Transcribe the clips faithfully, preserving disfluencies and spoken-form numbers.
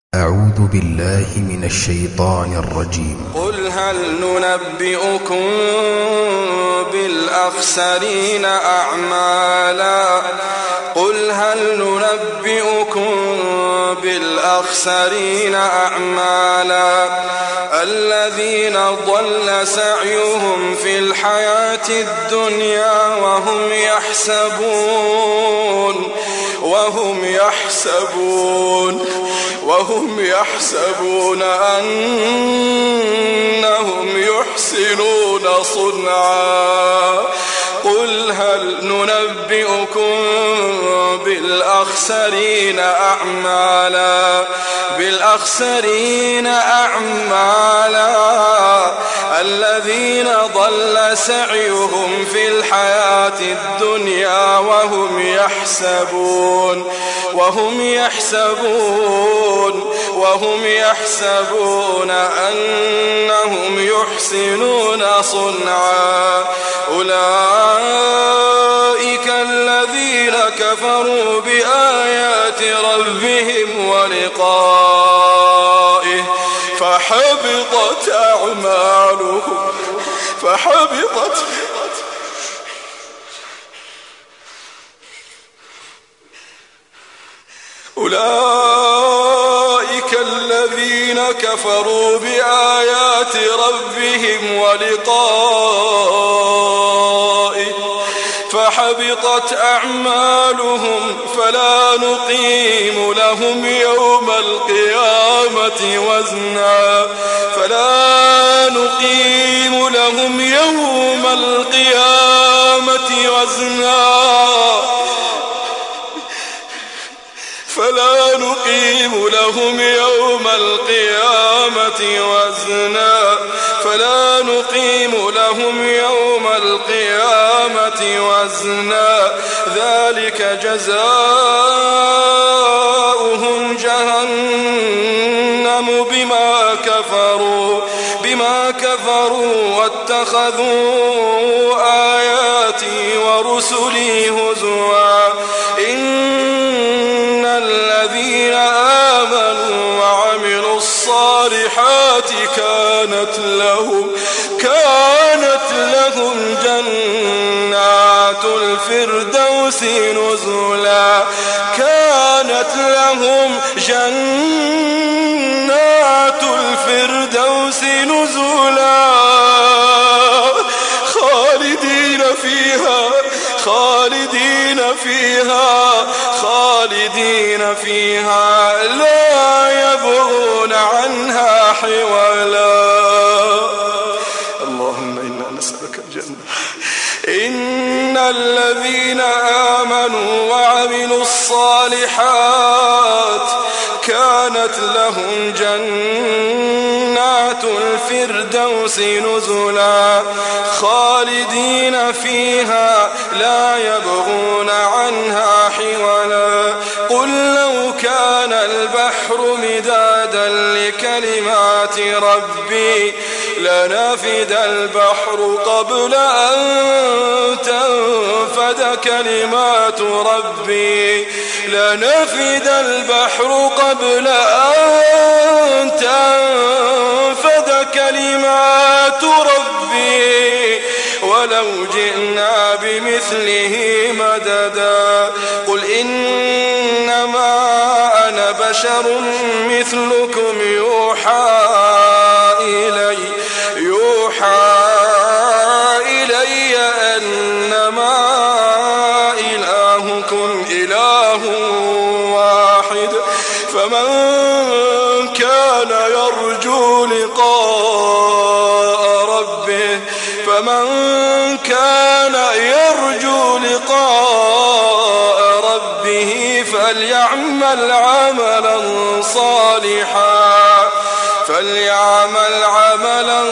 أعوذ بالله من الشيطان الرجيم. قل هل ننبئكم بالأخسرين أعمالا قل هل ننبئكم بالأخسرين أعمالا الذين ضل سعيهم في الحياة الدنيا وهم يحسبون وهم يحسبون وهم يحسبون أنهم يحسنون صنعا قل هل ننبئكم بالأخسرين أعمالا بالأخسرين أعمالا الذين ضل سعيهم في الحياة الدنيا وهم يحسبون وهم يحسبون وهم يحسبون أنهم يحسنون صنعا أولئك الذين كفروا بآيات ربهم ولقائه فحبطت أعمالهم فحبطت أولئك الذين كفروا بآيات ربهم ولقائه فحبطت أعمالهم فلا نقيم لهم يوم القيامة وزنا فلا نقيم لهم يوم القيامة وزنا فلا نقيم لهم يوم القيامة وزنا فلا نقيم لهم يوم القيامة وزنا ذلك جزاؤهم جهنم بما كفروا بما كفروا واتخذوا آياتي ورسلي هزوا إن الذين آمنوا وعملوا الصالحات كانت لهم كانت لهم جنات الفردوس نزلا كانت لهم جنات الفردوس نزلا خالدين فيها خالدين فيها خالدين فيها لا يبغون عنها حولا اللهم إنا نسألك الجنة إن الذين آمنوا وعملوا الصالحات كانت لهم جنات الفردوس نزلا خالدين فيها لا يبغون عنها حولا قل لو كان البحر مدادا لكلمات ربي لنفد البحر قبل أن تنفد كلمات ربي لنفد البحر قبل أن تنفد كلمات ربي ولو جئنا بمثله مددا قل إنما أنا بشر مثلكم يوحى إلي يوحى إلي أنما إلهكم إله واحد فمن كان يرجو لقاء ربه فمن كان يرجو لقاء ربه فليعمل عملا صالحا فليعمل عملا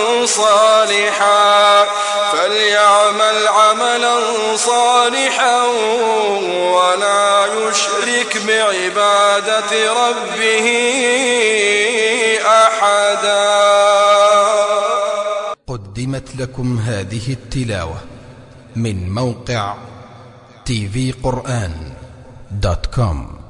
صالحا فليعمل عملا صالحا ولا يشرك بعبادة ربه أحدا. قدمت لكم هذه التلاوة من موقع تي في قرآن دوت كوم.